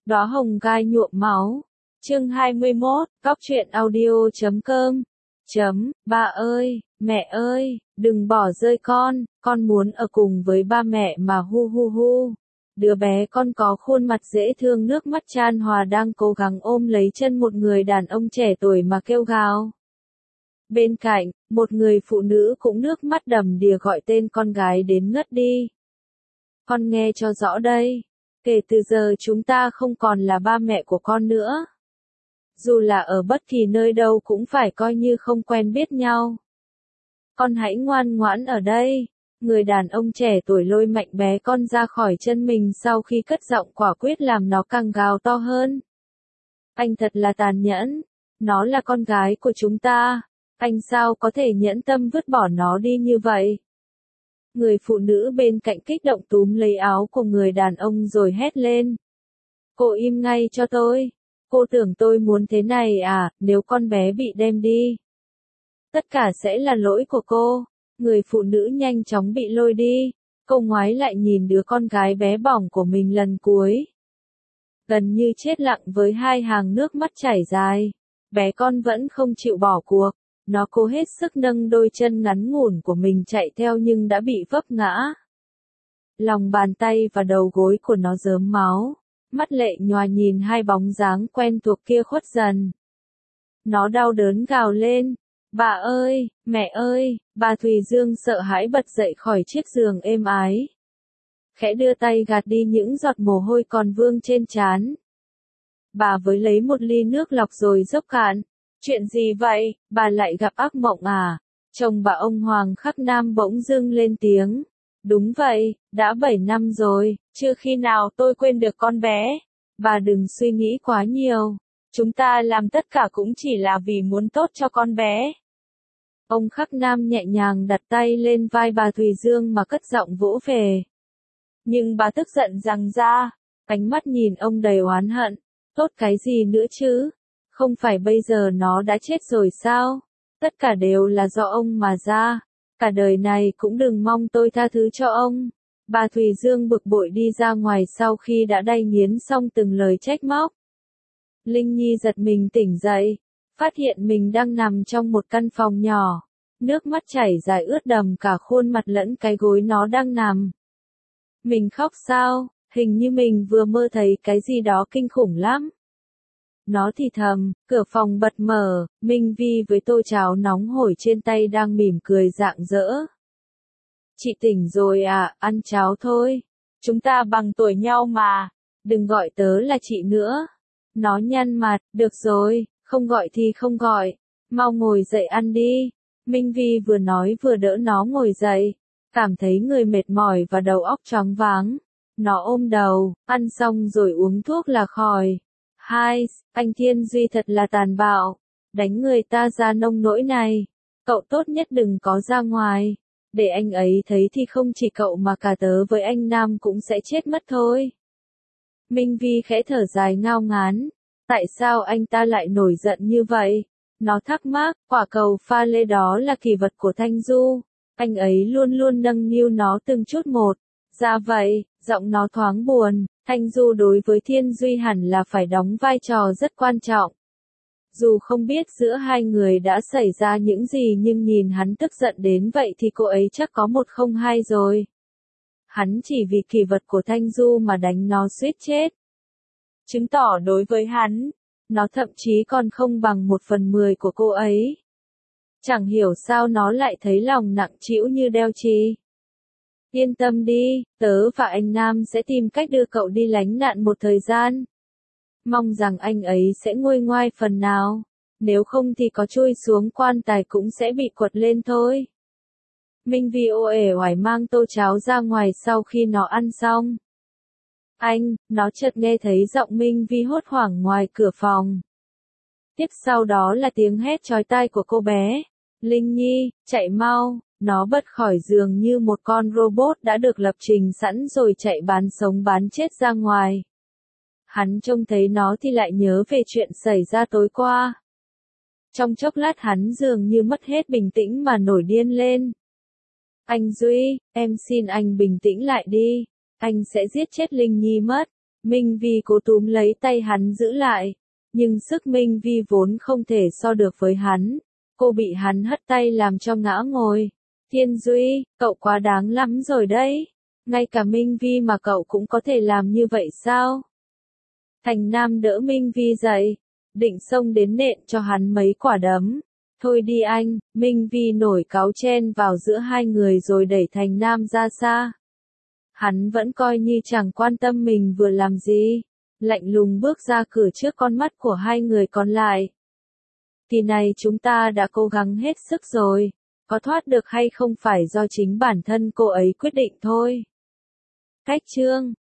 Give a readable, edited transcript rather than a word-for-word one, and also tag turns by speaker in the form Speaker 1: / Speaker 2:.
Speaker 1: Đóa hồng gai nhuộm máu. Chương 21, Góc truyện audio.com. Ba ơi, mẹ ơi, đừng bỏ rơi con muốn ở cùng với ba mẹ mà hu hu hu. Đứa bé con có khuôn mặt dễ thương nước mắt chan hòa đang cố gắng ôm lấy chân một người đàn ông trẻ tuổi mà kêu gào. Bên cạnh, một người phụ nữ cũng nước mắt đầm đìa gọi tên con gái đến ngất đi. Con nghe cho rõ đây. Kể từ giờ chúng ta không còn là ba mẹ của con nữa. Dù là ở bất kỳ nơi đâu cũng phải coi như không quen biết nhau. Con hãy ngoan ngoãn ở đây. Người đàn ông trẻ tuổi lôi mạnh bé con ra khỏi chân mình sau khi cất giọng quả quyết làm nó càng gào to hơn. Anh thật là tàn nhẫn. Nó là con gái của chúng ta. Anh sao có thể nhẫn tâm vứt bỏ nó đi như vậy? Người phụ nữ bên cạnh kích động túm lấy áo của người đàn ông rồi hét lên. Cô im ngay cho tôi. Cô tưởng tôi muốn thế này à, nếu con bé bị đem đi. Tất cả sẽ là lỗi của cô. Người phụ nữ nhanh chóng bị lôi đi. Cô ngoái lại nhìn đứa con gái bé bỏng của mình lần cuối. Gần như chết lặng với hai hàng nước mắt chảy dài. Bé con vẫn không chịu bỏ cuộc. Nó cố hết sức nâng đôi chân ngắn ngủn của mình chạy theo nhưng đã bị vấp ngã. Lòng bàn tay và đầu gối của nó rớm máu. Mắt lệ nhòa nhìn hai bóng dáng quen thuộc kia khuất dần. Nó đau đớn gào lên. Bà ơi, mẹ ơi, bà Thùy Dương sợ hãi bật dậy khỏi chiếc giường êm ái. Khẽ đưa tay gạt đi những giọt mồ hôi còn vương trên trán. Bà với lấy một ly nước lọc rồi dốc cạn. Chuyện gì vậy, bà lại gặp ác mộng à? Chồng bà ông Hoàng Khắc Nam bỗng dưng lên tiếng. Đúng vậy, đã 7 năm rồi, chưa khi nào tôi quên được con bé. Bà đừng suy nghĩ quá nhiều. Chúng ta làm tất cả cũng chỉ là vì muốn tốt cho con bé. Ông Khắc Nam nhẹ nhàng đặt tay lên vai bà Thùy Dương mà cất giọng vỗ về. Nhưng bà tức giận giằng ra, ánh mắt nhìn ông đầy oán hận. Tốt cái gì nữa chứ? Không phải bây giờ nó đã chết rồi sao? Tất cả đều là do ông mà ra. Cả đời này cũng đừng mong tôi tha thứ cho ông. Bà Thùy Dương bực bội đi ra ngoài sau khi đã đay nghiến xong từng lời trách móc. Linh Nhi giật mình tỉnh dậy, phát hiện mình đang nằm trong một căn phòng nhỏ. Nước mắt chảy dài ướt đầm cả khuôn mặt lẫn cái gối nó đang nằm. Mình khóc sao? Hình như mình vừa mơ thấy cái gì đó kinh khủng lắm. Nó thì thầm, cửa phòng bật mở, Minh Vi với tô cháo nóng hổi trên tay đang mỉm cười rạng rỡ. Chị tỉnh rồi à, ăn cháo thôi. Chúng ta bằng tuổi nhau mà, đừng gọi tớ là chị nữa. Nó nhăn mặt, được rồi, không gọi thì không gọi, mau ngồi dậy ăn đi. Minh Vi vừa nói vừa đỡ nó ngồi dậy, cảm thấy người mệt mỏi và đầu óc choáng váng. Nó ôm đầu, ăn xong rồi uống thuốc là khỏi. Hai, anh Thiên Duy thật là tàn bạo, đánh người ta ra nông nỗi này. Cậu tốt nhất đừng có ra ngoài, để anh ấy thấy thì không chỉ cậu mà cả tớ với anh Nam cũng sẽ chết mất thôi. Minh Vi khẽ thở dài ngao ngán, tại sao anh ta lại nổi giận như vậy? Nó thắc mắc, quả cầu pha lê đó là kỷ vật của Thanh Du, anh ấy luôn luôn nâng niu nó từng chút một. Ra vậy, giọng nó thoáng buồn. Thanh Du đối với Thiên Duy hẳn là phải đóng vai trò rất quan trọng. Dù không biết giữa hai người đã xảy ra những gì nhưng nhìn hắn tức giận đến vậy thì cô ấy chắc có một không hai rồi. Hắn chỉ vì kỷ vật của Thanh Du mà đánh nó suýt chết. Chứng tỏ đối với hắn, nó thậm chí còn không bằng 1/10 của cô ấy. Chẳng hiểu sao nó lại thấy lòng nặng trĩu như đeo chì. Yên tâm đi, tớ và anh Nam sẽ tìm cách đưa cậu đi lánh nạn một thời gian. Mong rằng anh ấy sẽ nguôi ngoai phần nào, nếu không thì có chui xuống quan tài cũng sẽ bị quật lên thôi. Minh Vi uể oải mang tô cháo ra ngoài sau khi nó ăn xong. Nó chợt nghe thấy giọng Minh Vi hốt hoảng ngoài cửa phòng. Tiếp sau đó là tiếng hét chói tai của cô bé. Linh Nhi, chạy mau. Nó bật khỏi giường như một con robot đã được lập trình sẵn rồi chạy bán sống bán chết ra ngoài. Hắn trông thấy nó thì lại nhớ về chuyện xảy ra tối qua. Trong chốc lát hắn dường như mất hết bình tĩnh mà nổi điên lên. Anh Duy, em xin anh bình tĩnh lại đi. Anh sẽ giết chết Linh Nhi mất. Minh Vi cố túm lấy tay hắn giữ lại, nhưng sức Minh Vi vốn không thể so được với hắn. Cô bị hắn hất tay làm cho ngã ngồi. Thiên Duy, cậu quá đáng lắm rồi đấy. Ngay cả Minh Vi mà cậu cũng có thể làm như vậy sao? Thành Nam đỡ Minh Vi dậy, định xông đến nện cho hắn mấy quả đấm. Thôi đi anh, Minh Vi nổi cáu chen vào giữa hai người rồi đẩy Thành Nam ra xa. Hắn vẫn coi như chẳng quan tâm mình vừa làm gì, lạnh lùng bước ra cửa trước con mắt của hai người còn lại. Kỳ này chúng ta đã cố gắng hết sức rồi, có thoát được hay không phải do chính bản thân cô ấy quyết định thôi. Cách chương